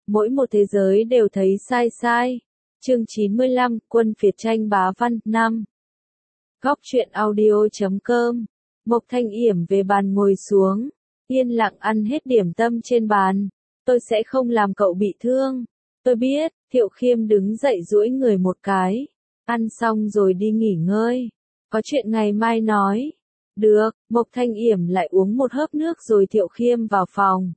mỗi một thế giới đều thấy sai sai. Chương 95, Quân phiệt tranh bá văn, 5. Góc truyện audio.com. Mộc Thanh Yểm về bàn ngồi xuống, yên lặng ăn hết điểm tâm trên bàn. Tôi sẽ không làm cậu bị thương. Tôi biết. Thiệu Khiêm đứng dậy duỗi người một cái. Ăn xong rồi đi nghỉ ngơi. Có chuyện ngày mai nói. Được. Mộc Thanh Yểm lại uống một hớp nước rồi Thiệu Khiêm vào phòng.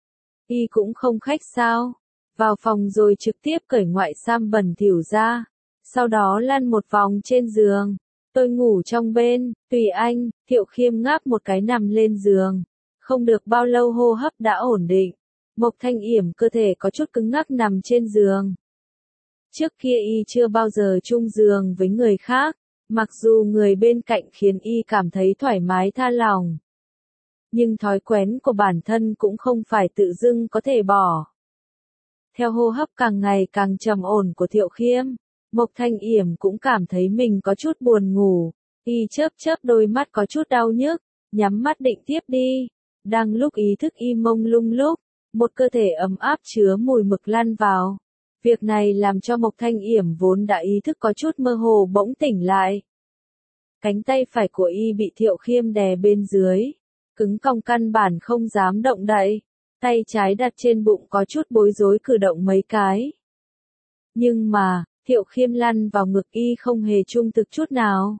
Y cũng không khách sao. Vào phòng rồi trực tiếp cởi ngoại sam bẩn thỉu ra. Sau đó lăn một vòng trên giường. Tôi ngủ trong bên, tùy anh. Thiệu Khiêm ngáp một cái nằm lên giường. Không được bao lâu hô hấp đã ổn định. Mộc Thanh Yểm cơ thể có chút cứng ngắc nằm trên giường. Trước kia y chưa bao giờ chung giường với người khác, mặc dù người bên cạnh khiến y cảm thấy thoải mái tha lòng. Nhưng thói quen của bản thân cũng không phải tự dưng có thể bỏ. Theo hô hấp càng ngày càng trầm ổn của Thiệu Khiêm, Mộc Thanh Yểm cũng cảm thấy mình có chút buồn ngủ. Y chớp chớp đôi mắt có chút đau nhức, nhắm mắt định tiếp đi. Đang lúc ý thức y mông lung lúc, một cơ thể ấm áp chứa mùi mực lăn vào. Việc này làm cho Mộc Thanh Yểm vốn đã ý thức có chút mơ hồ bỗng tỉnh lại. Cánh tay phải của y bị Thiệu Khiêm đè bên dưới, cứng cong căn bản không dám động đậy. Tay trái đặt trên bụng có chút bối rối cử động mấy cái. Nhưng mà, Thiệu Khiêm lăn vào ngực y không hề trung thực chút nào.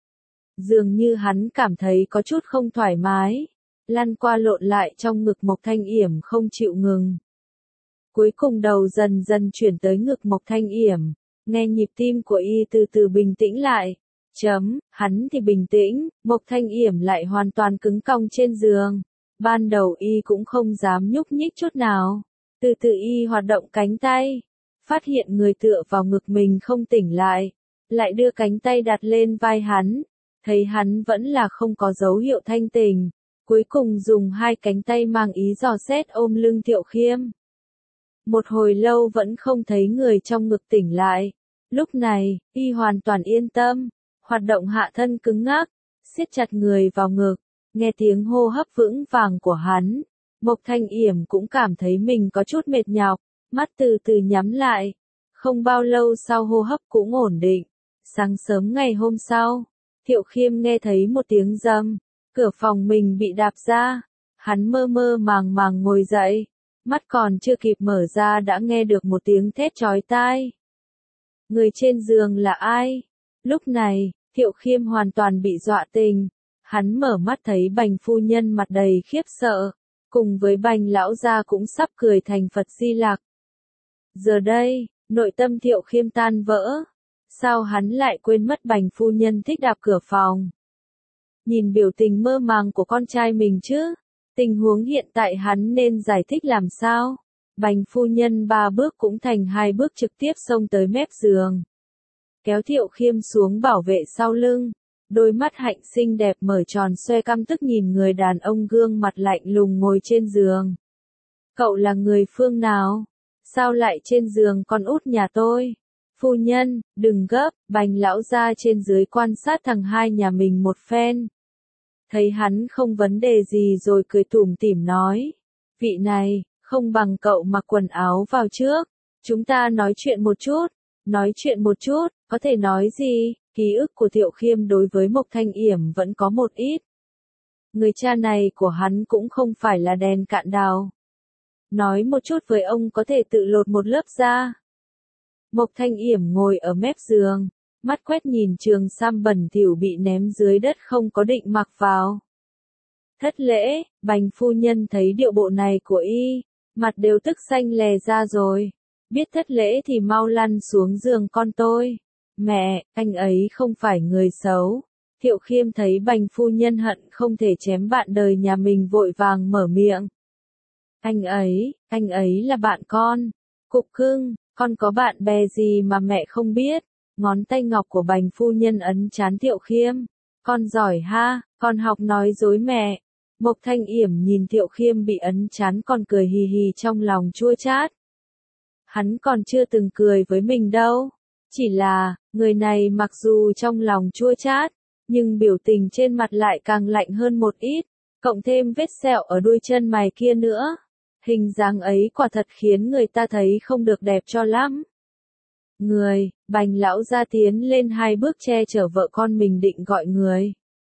Dường như hắn cảm thấy có chút không thoải mái. Lăn qua lộn lại trong ngực Mộc Thanh Yểm không chịu ngừng. Cuối cùng đầu dần dần chuyển tới ngực Mộc Thanh Yểm, nghe nhịp tim của y từ từ bình tĩnh lại. Hắn thì bình tĩnh, Mộc Thanh Yểm lại hoàn toàn cứng cong trên giường. Ban đầu y cũng không dám nhúc nhích chút nào. Từ từ y hoạt động cánh tay, phát hiện người tựa vào ngực mình không tỉnh lại, lại đưa cánh tay đặt lên vai hắn, thấy hắn vẫn là không có dấu hiệu thanh tỉnh. Cuối cùng dùng hai cánh tay mang ý dò xét ôm lưng Thiệu Khiêm. Một hồi lâu vẫn không thấy người trong ngực tỉnh lại. Lúc này, y hoàn toàn yên tâm, hoạt động hạ thân cứng ngắc, siết chặt người vào ngực, nghe tiếng hô hấp vững vàng của hắn. Mộc Thanh Yểm cũng cảm thấy mình có chút mệt nhọc, mắt từ từ nhắm lại. Không bao lâu sau hô hấp cũng ổn định. Sáng sớm ngày hôm sau, Thiệu Khiêm nghe thấy một tiếng rầm. Cửa phòng mình bị đạp ra, hắn mơ mơ màng màng ngồi dậy, mắt còn chưa kịp mở ra đã nghe được một tiếng thét chói tai. Người trên giường là ai? Lúc này, Thiệu Khiêm hoàn toàn bị dọa tình, hắn mở mắt thấy Bành phu nhân mặt đầy khiếp sợ, cùng với Bành lão gia cũng sắp cười thành Phật Di Lặc. Giờ đây, nội tâm Thiệu Khiêm tan vỡ, sao hắn lại quên mất Bành phu nhân thích đạp cửa phòng? Nhìn biểu tình mơ màng của con trai mình chứ, tình huống hiện tại hắn nên giải thích làm sao. Bành phu nhân 3 bước cũng thành 2 bước trực tiếp xông tới mép giường. Kéo Thiệu Khiêm xuống bảo vệ sau lưng, đôi mắt hạnh xinh đẹp mở tròn xoe căm tức nhìn người đàn ông gương mặt lạnh lùng ngồi trên giường. Cậu là người phương nào? Sao lại trên giường con út nhà tôi? Phu nhân, đừng gấp, Bành lão gia trên dưới quan sát thằng hai nhà mình một phen. Thấy hắn không vấn đề gì rồi cười tủm tỉm nói. Vị này, không bằng cậu mặc quần áo vào trước. Chúng ta nói chuyện một chút. Nói chuyện một chút, có thể nói gì? Ký ức của Thiệu Khiêm đối với Mộc Thanh Yểm vẫn có một ít. Người cha này của hắn cũng không phải là đèn cạn đào. Nói một chút với ông có thể tự lột một lớp da. Mộc Thanh Yểm ngồi ở mép giường, mắt quét nhìn trường sam bẩn thỉu bị ném dưới đất không có định mặc vào. Thất lễ, Bành phu nhân thấy điệu bộ này của y, mặt đều tức xanh lè ra rồi. Biết thất lễ thì mau lăn xuống giường con tôi. Mẹ, anh ấy không phải người xấu. Thiệu Khiêm thấy Bành phu nhân hận không thể chém bạn đời nhà mình vội vàng mở miệng. Anh ấy là bạn con. Cục cưng, con có bạn bè gì mà mẹ không biết. Ngón tay ngọc của Bành phu nhân ấn trán Thiệu Khiêm. Con giỏi ha, con học nói dối mẹ. Mộc Thanh Yểm nhìn Thiệu Khiêm bị ấn trán còn cười hì hì trong lòng chua chát. Hắn còn chưa từng cười với mình đâu. Chỉ là, người này mặc dù trong lòng chua chát, nhưng biểu tình trên mặt lại càng lạnh hơn một ít, cộng thêm vết sẹo ở đuôi chân mày kia nữa. Hình dáng ấy quả thật khiến người ta thấy không được đẹp cho lắm. Bành lão gia tiến lên 2 bước che chở vợ con mình định gọi người.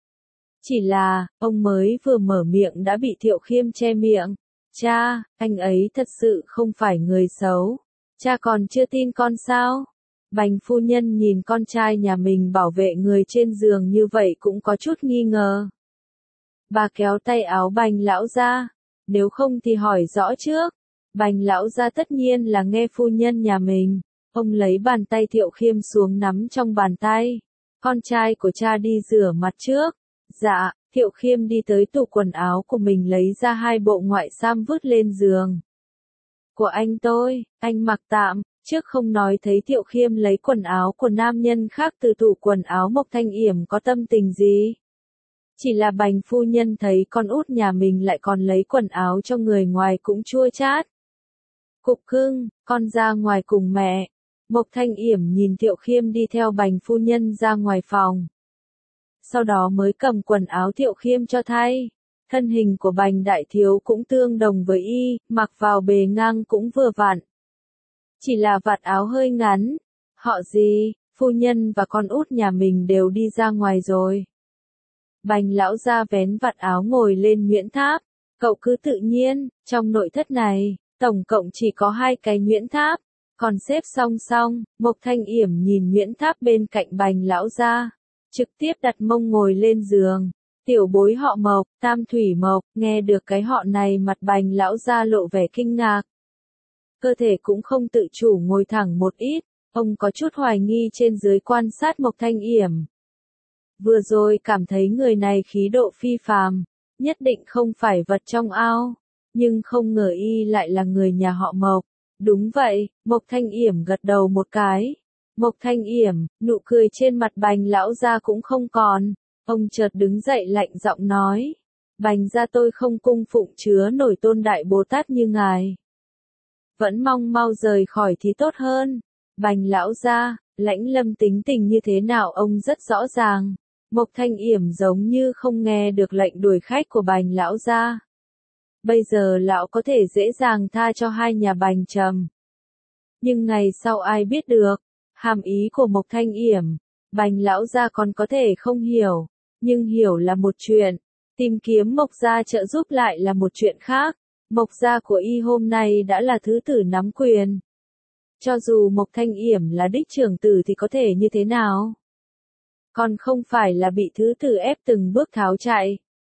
Chỉ là, ông mới vừa mở miệng đã bị Thiệu Khiêm che miệng. Cha, anh ấy thật sự không phải người xấu. Cha còn chưa tin con sao? Bành phu nhân nhìn con trai nhà mình bảo vệ người trên giường như vậy cũng có chút nghi ngờ. Bà kéo tay áo Bành lão gia. Nếu không thì hỏi rõ trước. Bành lão gia tất nhiên là nghe phu nhân nhà mình. Ông lấy bàn tay Thiệu Khiêm xuống nắm trong bàn tay. Con trai của cha đi rửa mặt trước. Dạ, Thiệu Khiêm đi tới tủ quần áo của mình lấy ra 2 bộ ngoại sam vứt lên giường. Của anh tôi, anh mặc tạm, trước không nói thấy Thiệu Khiêm lấy quần áo của nam nhân khác từ tủ quần áo Mộc Thanh Yểm có tâm tình gì. Chỉ là Bành phu nhân thấy con út nhà mình lại còn lấy quần áo cho người ngoài cũng chua chát. Cục cưng, con ra ngoài cùng mẹ. Mộc Thanh Yểm nhìn Thiệu Khiêm đi theo Bành phu nhân ra ngoài phòng. Sau đó mới cầm quần áo Thiệu Khiêm cho thay. Thân hình của Bành đại thiếu cũng tương đồng với y, mặc vào bề ngang cũng vừa vặn. Chỉ là vạt áo hơi ngắn. Họ gì, phu nhân và con út nhà mình đều đi ra ngoài rồi. Bành lão gia vén vạt áo ngồi lên Nguyễn Tháp. Cậu cứ tự nhiên, trong nội thất này, tổng cộng chỉ có 2 cái Nguyễn Tháp. Còn xếp song song, Mộc Thanh Yểm nhìn Nguyễn Tháp bên cạnh Bành lão gia. Trực tiếp đặt mông ngồi lên giường. Tiểu bối họ Mộc, Tam Thủy Mộc, nghe được cái họ này mặt Bành lão gia lộ vẻ kinh ngạc. Cơ thể cũng không tự chủ ngồi thẳng một ít, ông có chút hoài nghi trên dưới quan sát Mộc Thanh Yểm. Vừa rồi cảm thấy người này khí độ phi phàm, nhất định không phải vật trong ao, nhưng không ngờ y lại là người nhà họ Mộc. Đúng vậy, Mộc Thanh Yểm gật đầu một cái. Mộc Thanh Yểm, nụ cười trên mặt Bành lão gia cũng không còn. Ông chợt đứng dậy lạnh giọng nói. Bành gia tôi không cung phụng chứa nổi Tôn Đại Bồ Tát như ngài. Vẫn mong mau rời khỏi thì tốt hơn. Bành lão gia, Lãnh Lâm tính tình như thế nào ông rất rõ ràng. Mộc Thanh Yểm giống như không nghe được lệnh đuổi khách của Bành lão gia. Bây giờ lão có thể dễ dàng tha cho 2 nhà Bành Trầm. Nhưng ngày sau ai biết được. Hàm ý của Mộc Thanh Yểm, Bành lão gia còn có thể không hiểu, nhưng hiểu là một chuyện, tìm kiếm Mộc gia trợ giúp lại là một chuyện khác. Mộc gia của y hôm nay đã là thứ tử nắm quyền. Cho dù Mộc Thanh Yểm là đích trưởng tử thì có thể như thế nào? Còn không phải là bị thứ tử ép từng bước tháo chạy.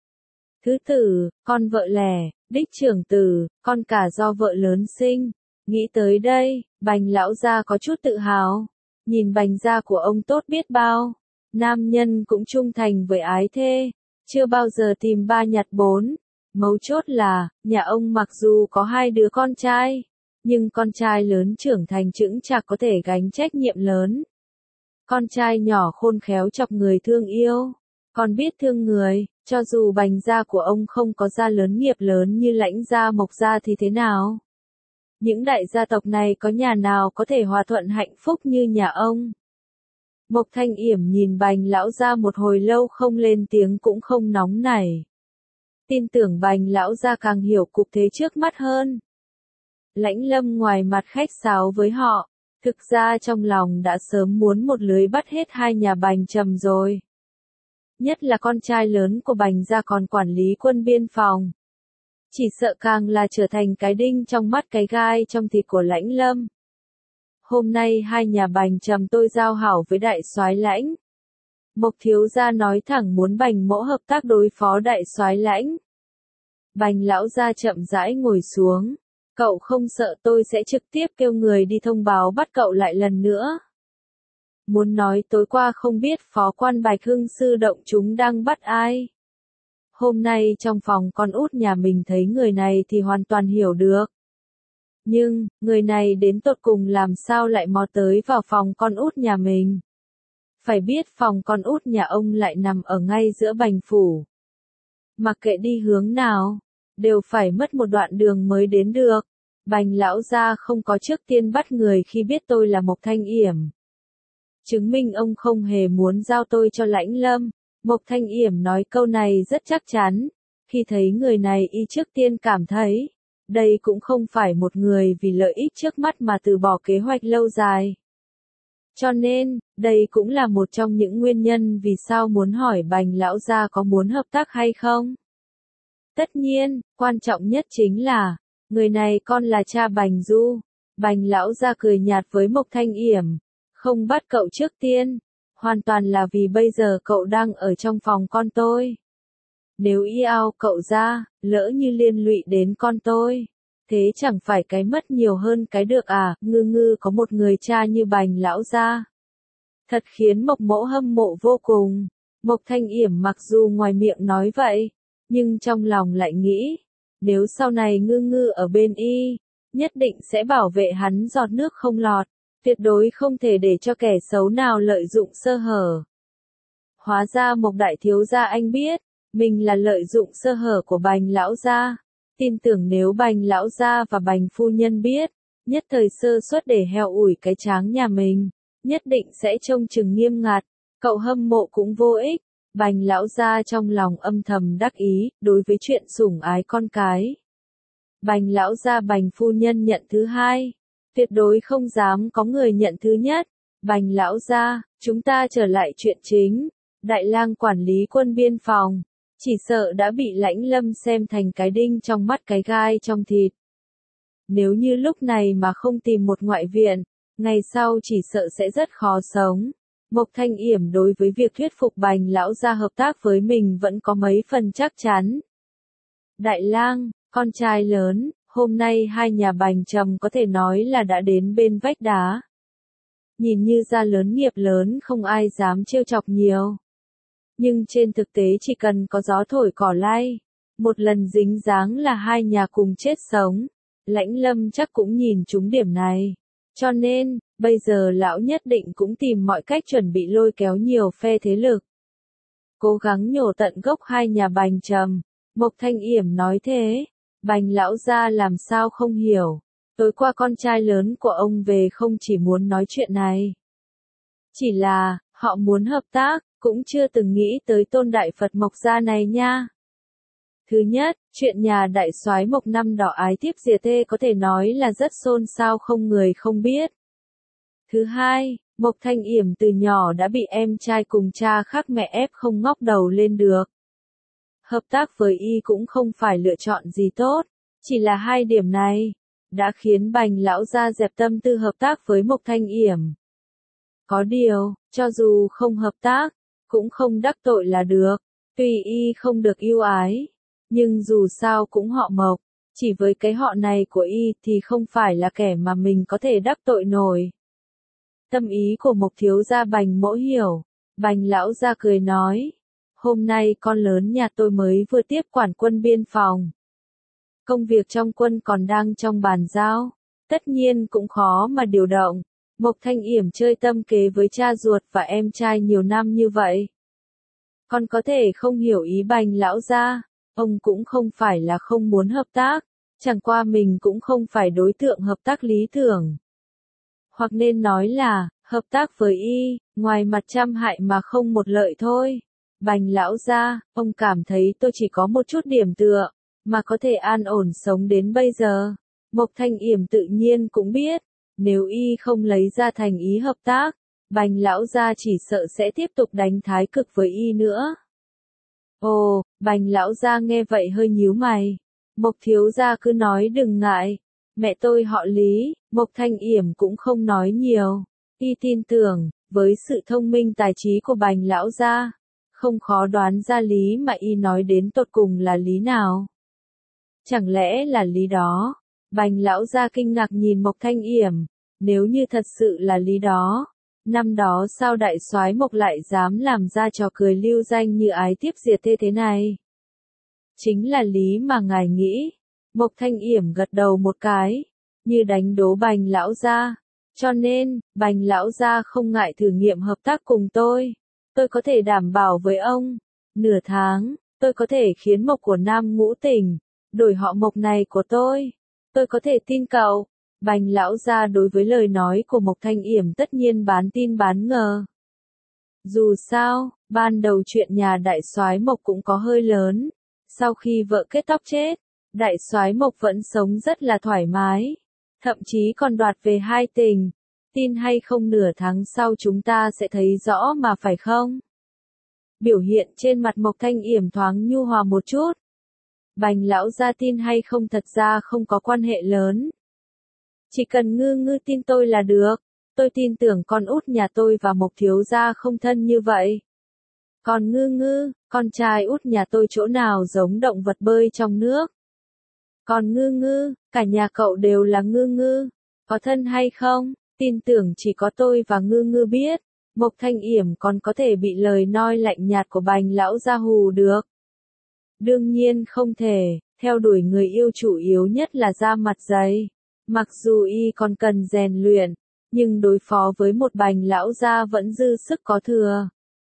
Thứ tử, con vợ lẻ, đích trưởng tử, con cả do vợ lớn sinh. Nghĩ tới đây, Bành lão gia có chút tự hào. Nhìn Bành gia của ông tốt biết bao. Nam nhân cũng trung thành với ái thê. Chưa bao giờ tìm 3 nhặt 4. Mấu chốt là, nhà ông mặc dù có 2 đứa con trai. Nhưng con trai lớn trưởng thành chững chạc có thể gánh trách nhiệm lớn. Con trai nhỏ khôn khéo chọc người thương yêu. Còn biết thương người, cho dù Bành gia của ông không có gia lớn nghiệp lớn như Lãnh gia Mộc gia thì thế nào? Những đại gia tộc này có nhà nào có thể hòa thuận hạnh phúc như nhà ông? Mộc Thanh Yểm nhìn Bành lão gia một hồi lâu không lên tiếng cũng không nóng nảy. Tin tưởng Bành lão gia càng hiểu cục thế trước mắt hơn. Lãnh Lâm ngoài mặt khách sáo với họ, thực ra trong lòng đã sớm muốn một lưới bắt hết 2 nhà Bành Trầm rồi. Nhất là con trai lớn của Bành gia còn quản lý quân biên phòng. Chỉ sợ càng là trở thành cái đinh trong mắt cái gai trong thịt của Lãnh Lâm. Hôm nay 2 nhà Bành Trầm tôi giao hảo với đại soái Lãnh. Mộc thiếu gia nói thẳng muốn Bành mỗ hợp tác đối phó đại soái Lãnh. Bành lão gia chậm rãi ngồi xuống. Cậu không sợ tôi sẽ trực tiếp kêu người đi thông báo bắt cậu lại lần nữa. Muốn nói tối qua không biết phó quan Bạch Hưng sư động chúng đang bắt ai. Hôm nay trong phòng con út nhà mình thấy người này thì hoàn toàn hiểu được. Nhưng, người này đến tột cùng làm sao lại mò tới vào phòng con út nhà mình. Phải biết phòng con út nhà ông lại nằm ở ngay giữa Bành phủ. Mặc kệ đi hướng nào, đều phải mất một đoạn đường mới đến được. Bành lão gia không có trước tiên bắt người khi biết tôi là Mộc Thanh Yểm. Chứng minh ông không hề muốn giao tôi cho Lãnh Lâm. Mộc Thanh Yểm nói câu này rất chắc chắn. Khi thấy người này y trước tiên cảm thấy, đây cũng không phải một người vì lợi ích trước mắt mà từ bỏ kế hoạch lâu dài. Cho nên, đây cũng là một trong những nguyên nhân vì sao muốn hỏi Bành lão gia có muốn hợp tác hay không. Tất nhiên, quan trọng nhất chính là, người này con là cha Bành Du. Bành lão gia cười nhạt với Mộc Thanh Yểm, không bắt cậu trước tiên, hoàn toàn là vì bây giờ cậu đang ở trong phòng con tôi. Nếu y ao cậu ra, lỡ như liên lụy đến con tôi, thế chẳng phải cái mất nhiều hơn cái được à, Ngư Ngư có một người cha như Bành lão gia. Thật khiến Mộc Mỗ hâm mộ vô cùng. Mộc Thanh Yểm mặc dù ngoài miệng nói vậy, nhưng trong lòng lại nghĩ, nếu sau này Ngư Ngư ở bên y, nhất định sẽ bảo vệ hắn giọt nước không lọt, tuyệt đối không thể để cho kẻ xấu nào lợi dụng sơ hở. Hóa ra Mộc đại thiếu gia anh biết, mình là lợi dụng sơ hở của Bành lão gia. Tin tưởng nếu Bành lão gia và Bành phu nhân biết, nhất thời sơ suất để heo ủi cái tráng nhà mình, nhất định sẽ trông chừng nghiêm ngặt, cậu hâm mộ cũng vô ích. Bành lão gia trong lòng âm thầm đắc ý, đối với chuyện sủng ái con cái. Bành lão gia Bành phu nhân nhận thứ hai, tuyệt đối không dám có người nhận thứ nhất. Bành lão gia, chúng ta trở lại chuyện chính, Đại lang quản lý quân biên phòng, chỉ sợ đã bị Lãnh Lâm xem thành cái đinh trong mắt cái gai trong thịt. Nếu như lúc này mà không tìm một ngoại viện, ngày sau chỉ sợ sẽ rất khó sống. Mộc Thanh Yểm đối với việc thuyết phục Bành lão gia hợp tác với mình vẫn có mấy phần chắc chắn. Đại lang, con trai lớn, hôm nay hai nhà Bành Trầm có thể nói là đã đến bên vách đá. Nhìn như gia lớn nghiệp lớn không ai dám trêu chọc nhiều. Nhưng trên thực tế chỉ cần có gió thổi cỏ lay, một lần dính dáng là hai nhà cùng chết sống. Lãnh Lâm chắc cũng nhìn trúng điểm này. Cho nên, bây giờ lão nhất định cũng tìm mọi cách chuẩn bị lôi kéo nhiều phe thế lực. Cố gắng nhổ tận gốc hai nhà Bành Trầm. Mộc Thanh Yểm nói thế. Bành lão gia làm sao không hiểu. Tối qua con trai lớn của ông về không chỉ muốn nói chuyện này. Chỉ là, họ muốn hợp tác, cũng chưa từng nghĩ tới tôn đại Phật Mộc gia này nha. Thứ nhất, chuyện nhà đại soái Mộc năm đỏ ái tiếp Diệp Tê có thể nói là rất xôn xao không người không biết. Thứ hai, Mộc Thanh Yểm từ nhỏ đã bị em trai cùng cha khác mẹ ép không ngóc đầu lên được. Hợp tác với y cũng không phải lựa chọn gì tốt, chỉ là hai điểm này đã khiến Bành lão gia dẹp tâm tư hợp tác với Mộc Thanh Yểm. Có điều, cho dù không hợp tác, cũng không đắc tội là được, tuy y không được yêu ái, nhưng dù sao cũng họ Mộc, chỉ với cái họ này của y thì không phải là kẻ mà mình có thể đắc tội nổi. Tâm ý của Mộc thiếu gia Bành Mỗ hiểu, Bành lão gia cười nói, hôm nay con lớn nhà tôi mới vừa tiếp quản quân biên phòng. Công việc trong quân còn đang trong bàn giao, tất nhiên cũng khó mà điều động. Mộc Thanh Yểm chơi tâm kế với cha ruột và em trai nhiều năm như vậy. Con có thể không hiểu ý Bành lão gia, ông cũng không phải là không muốn hợp tác, chẳng qua mình cũng không phải đối tượng hợp tác lý tưởng. Hoặc nên nói là, hợp tác với y, ngoài mặt trăm hại mà không một lợi thôi. Bành lão gia, ông cảm thấy tôi chỉ có một chút điểm tựa, mà có thể an ổn sống đến bây giờ. Mộc Thanh Yểm tự nhiên cũng biết, nếu y không lấy ra thành ý hợp tác, Bành lão gia chỉ sợ sẽ tiếp tục đánh thái cực với y nữa. Ồ, Bành lão gia nghe vậy hơi nhíu mày. Mộc thiếu gia cứ nói đừng ngại, mẹ tôi họ Lý. Mộc Thanh Yểm cũng không nói nhiều. Y tin tưởng, với sự thông minh tài trí của Bành lão gia, không khó đoán ra lý mà y nói đến tột cùng là lý nào. Chẳng lẽ là lý đó? Bành lão gia kinh ngạc nhìn Mộc Thanh Yểm, nếu như thật sự là lý đó, năm đó sao đại soái Mộc lại dám làm ra trò cười lưu danh như ái tiếp Diệp Tê thế này? Chính là lý mà ngài nghĩ. Mộc Thanh Yểm gật đầu một cái, như đánh đố Bành lão gia. Cho nên, Bành lão gia không ngại thử nghiệm hợp tác cùng tôi. Tôi có thể đảm bảo với ông, nửa tháng, tôi có thể khiến Mộc của Nam Ngũ Tỉnh đổi họ Mộc này của tôi. Tôi có thể tin cậu. Bành lão gia đối với lời nói của Mộc Thanh Yểm tất nhiên bán tin bán ngờ. Dù sao, ban đầu chuyện nhà đại soái Mộc cũng có hơi lớn. Sau khi vợ kết tóc chết, Đại soái Mộc vẫn sống rất là thoải mái, thậm chí còn đoạt về 2 tình, tin hay không nửa tháng sau chúng ta sẽ thấy rõ mà phải không? Biểu hiện trên mặt Mộc Thanh Yểm thoáng nhu hòa một chút. Bành lão gia tin hay không thật ra không có quan hệ lớn. Chỉ cần ngư ngư tin tôi là được, tôi tin tưởng con út nhà tôi và Mộc thiếu gia không thân như vậy. Còn ngư ngư, con trai út nhà tôi chỗ nào giống động vật bơi trong nước. Còn ngư ngư, cả nhà cậu đều là ngư ngư, có thân hay không, tin tưởng chỉ có tôi và ngư ngư biết. Mộc Thanh Yểm còn có thể bị lời nói lạnh nhạt của Bành lão gia hù được. Đương nhiên không thể, theo đuổi người yêu chủ yếu nhất là da mặt dày. Mặc dù y còn cần rèn luyện, nhưng đối phó với một Bành lão gia vẫn dư sức có thừa.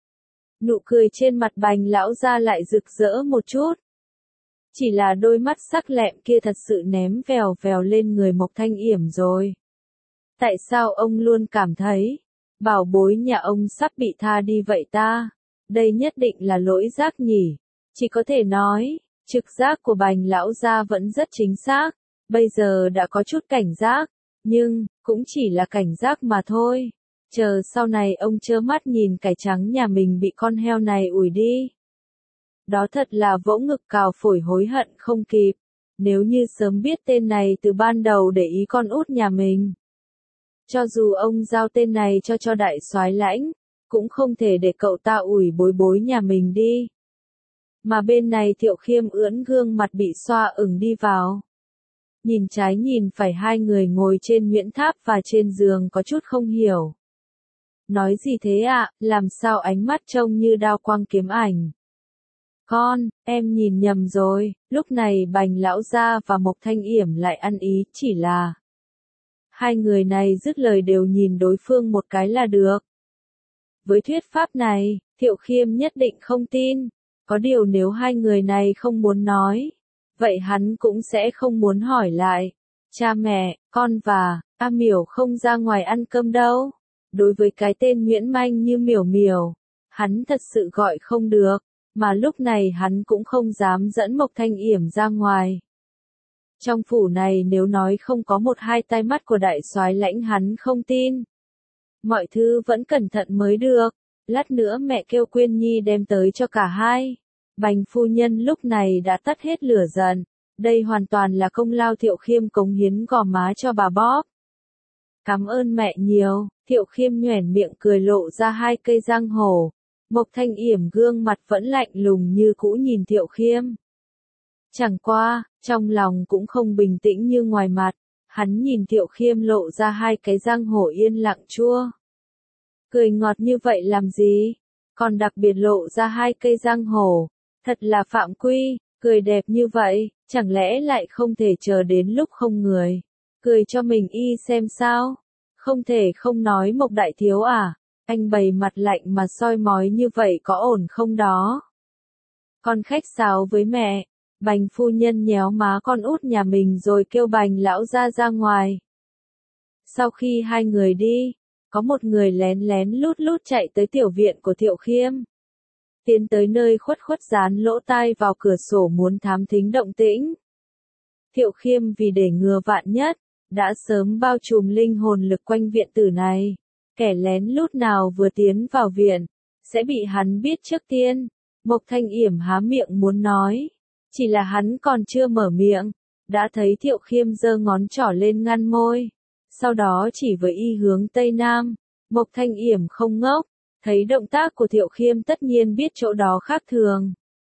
Nụ cười trên mặt Bành lão gia lại rực rỡ một chút. Chỉ là đôi mắt sắc lẹm kia thật sự ném vèo vèo lên người Mộc Thanh Yểm rồi. Tại sao ông luôn cảm thấy, bảo bối nhà ông sắp bị tha đi vậy ta? Đây nhất định là lỗi giác nhỉ? Chỉ có thể nói, trực giác của Bành lão gia vẫn rất chính xác, bây giờ đã có chút cảnh giác, nhưng, cũng chỉ là cảnh giác mà thôi. Chờ sau này ông trơ mắt nhìn cải trắng nhà mình bị con heo này ủi đi. Đó thật là vỗ ngực cào phổi hối hận không kịp, nếu như sớm biết tên này từ ban đầu để ý con út nhà mình. Cho dù ông giao tên này cho đại soái Lãnh, cũng không thể để cậu ta ủi bối bối nhà mình đi. Mà bên này Thiệu Khiêm ưỡn gương mặt bị xoa ửng đi vào. Nhìn trái nhìn phải hai người ngồi trên nhuyễn tháp và trên giường có chút không hiểu. Nói gì thế ạ, làm sao ánh mắt trông như đao quang kiếm ảnh. Con, em nhìn nhầm rồi, lúc này Bành lão gia và Mộc Thanh Yểm lại ăn ý, chỉ là hai người này dứt lời đều nhìn đối phương một cái là được. Với thuyết pháp này, Thiệu Khiêm nhất định không tin, có điều nếu hai người này không muốn nói, vậy hắn cũng sẽ không muốn hỏi lại. Cha mẹ, con và A Miểu không ra ngoài ăn cơm đâu. Đối với cái tên Nguyễn Manh như Miểu Miểu, hắn thật sự gọi không được, mà lúc này hắn cũng không dám dẫn Mộc Thanh Yểm ra ngoài. Trong phủ này nếu nói không có một hai tai mắt của đại soái Lãnh hắn không tin. Mọi thứ vẫn cẩn thận mới được, lát nữa mẹ kêu Quyên Nhi đem tới cho cả hai. Bành phu nhân lúc này đã tắt hết lửa giận, đây hoàn toàn là công lao Thiệu Khiêm cống hiến gò má cho bà bóp. Cảm ơn mẹ nhiều, Thiệu Khiêm nhoẻn miệng cười lộ ra hai cây răng hổ. Mộc Thanh Yểm gương mặt vẫn lạnh lùng như cũ nhìn Thiệu Khiêm. Chẳng qua, trong lòng cũng không bình tĩnh như ngoài mặt, hắn nhìn Thiệu Khiêm lộ ra hai cái răng hổ yên lặng chua. Cười ngọt như vậy làm gì? Còn đặc biệt lộ ra hai cây răng hổ, thật là phạm quy, cười đẹp như vậy, chẳng lẽ lại không thể chờ đến lúc không người. Cười cho mình y xem sao? Không thể không nói Mộc đại thiếu à? Anh bày mặt lạnh mà soi mói như vậy có ổn không đó? Con khách sáo với mẹ, Bành phu nhân nhéo má con út nhà mình rồi kêu Bành lão ra ngoài. Sau khi hai người đi, có một người lén lén lút lút chạy tới tiểu viện của Thiệu Khiêm. Tiến tới nơi khuất khuất dán lỗ tai vào cửa sổ muốn thám thính động tĩnh. Thiệu Khiêm vì để ngừa vạn nhất, đã sớm bao trùm linh hồn lực quanh viện tử này. Kẻ lén lút nào vừa tiến vào viện, sẽ bị hắn biết trước tiên. Mộc Thanh Yểm há miệng muốn nói, chỉ là hắn còn chưa mở miệng, đã thấy Thiệu Khiêm giơ ngón trỏ lên ngăn môi, sau đó chỉ với y hướng Tây Nam. Mộc Thanh Yểm không ngốc, thấy động tác của Thiệu Khiêm tất nhiên biết chỗ đó khác thường.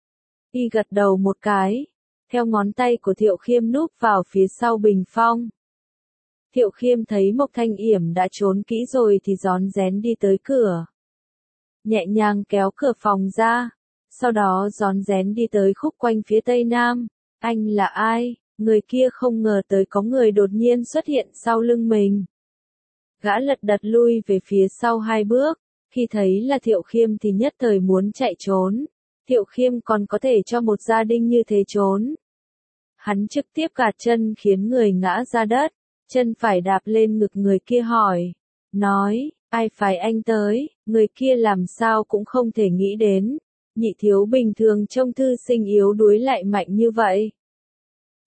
Y gật đầu một cái, theo ngón tay của Thiệu Khiêm núp vào phía sau bình phong. Thiệu Khiêm thấy Mộc Thanh Yểm đã trốn kỹ rồi thì rón rén đi tới cửa. Nhẹ nhàng kéo cửa phòng ra, sau đó rón rén đi tới khúc quanh phía Tây Nam. Anh là ai? Người kia không ngờ tới có người đột nhiên xuất hiện sau lưng mình. Gã lật đật lui về phía sau hai bước, khi thấy là Thiệu Khiêm thì nhất thời muốn chạy trốn. Thiệu Khiêm còn có thể cho một gia đình như thế trốn. Hắn trực tiếp gạt chân khiến người ngã ra đất, chân phải đạp lên ngực người kia hỏi, nói, ai phải anh tới, người kia làm sao cũng không thể nghĩ đến, nhị thiếu bình thường trông thư sinh yếu đuối lại mạnh như vậy.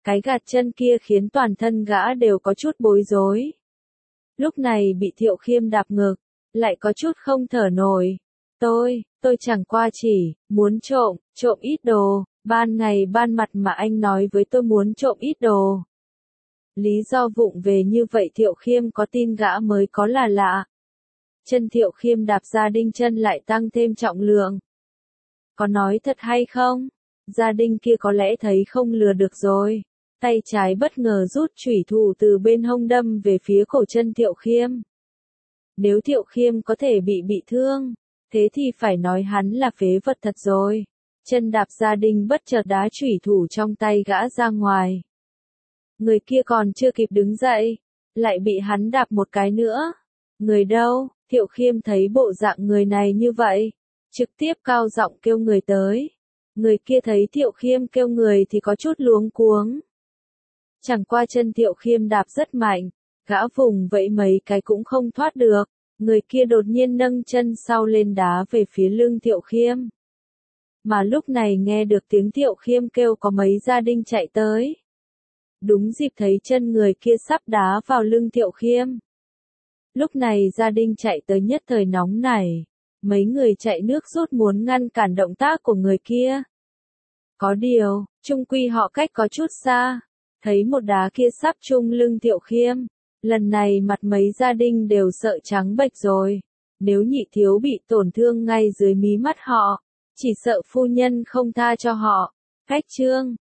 Cái gạt chân kia khiến toàn thân gã đều có chút bối rối. Lúc này bị Thiệu Khiêm đạp ngực, lại có chút không thở nổi. Tôi chẳng qua chỉ, muốn trộm ít đồ, ban ngày ban mặt mà anh nói với tôi muốn trộm ít đồ. Lý do vụng về như vậy Thiệu Khiêm có tin gã mới có là lạ. Chân Thiệu Khiêm đạp Gia Đinh chân lại tăng thêm trọng lượng. Có nói thật hay không? Gia Đinh kia có lẽ thấy không lừa được rồi. Tay trái bất ngờ rút chủy thủ từ bên hông đâm về phía cổ chân Thiệu Khiêm. Nếu Thiệu Khiêm có thể bị thương, thế thì phải nói hắn là phế vật thật rồi. Chân đạp Gia Đinh bất chợt đá chủy thủ trong tay gã ra ngoài. Người kia còn chưa kịp đứng dậy, lại bị hắn đạp một cái nữa. Người đâu? Thiệu Khiêm thấy bộ dạng người này như vậy, trực tiếp cao giọng kêu người tới. Người kia thấy Thiệu Khiêm kêu người thì có chút luống cuống. Chẳng qua chân Thiệu Khiêm đạp rất mạnh, gã vùng vẫy mấy cái cũng không thoát được. Người kia đột nhiên nâng chân sau lên đá về phía lưng Thiệu Khiêm. Mà lúc này nghe được tiếng Thiệu Khiêm kêu có mấy gia đình chạy tới. Đúng dịp thấy chân người kia sắp đá vào lưng Thiệu Khiêm. Lúc này gia đình chạy tới nhất thời nóng nảy. Mấy người chạy nước rút muốn ngăn cản động tác của người kia. Có điều, chung quy họ cách có chút xa. Thấy một đá kia sắp trúng lưng Thiệu Khiêm. Lần này mặt mấy gia đình đều sợ trắng bệch rồi. Nếu nhị thiếu bị tổn thương ngay dưới mí mắt họ, chỉ sợ phu nhân không tha cho họ. Cách chương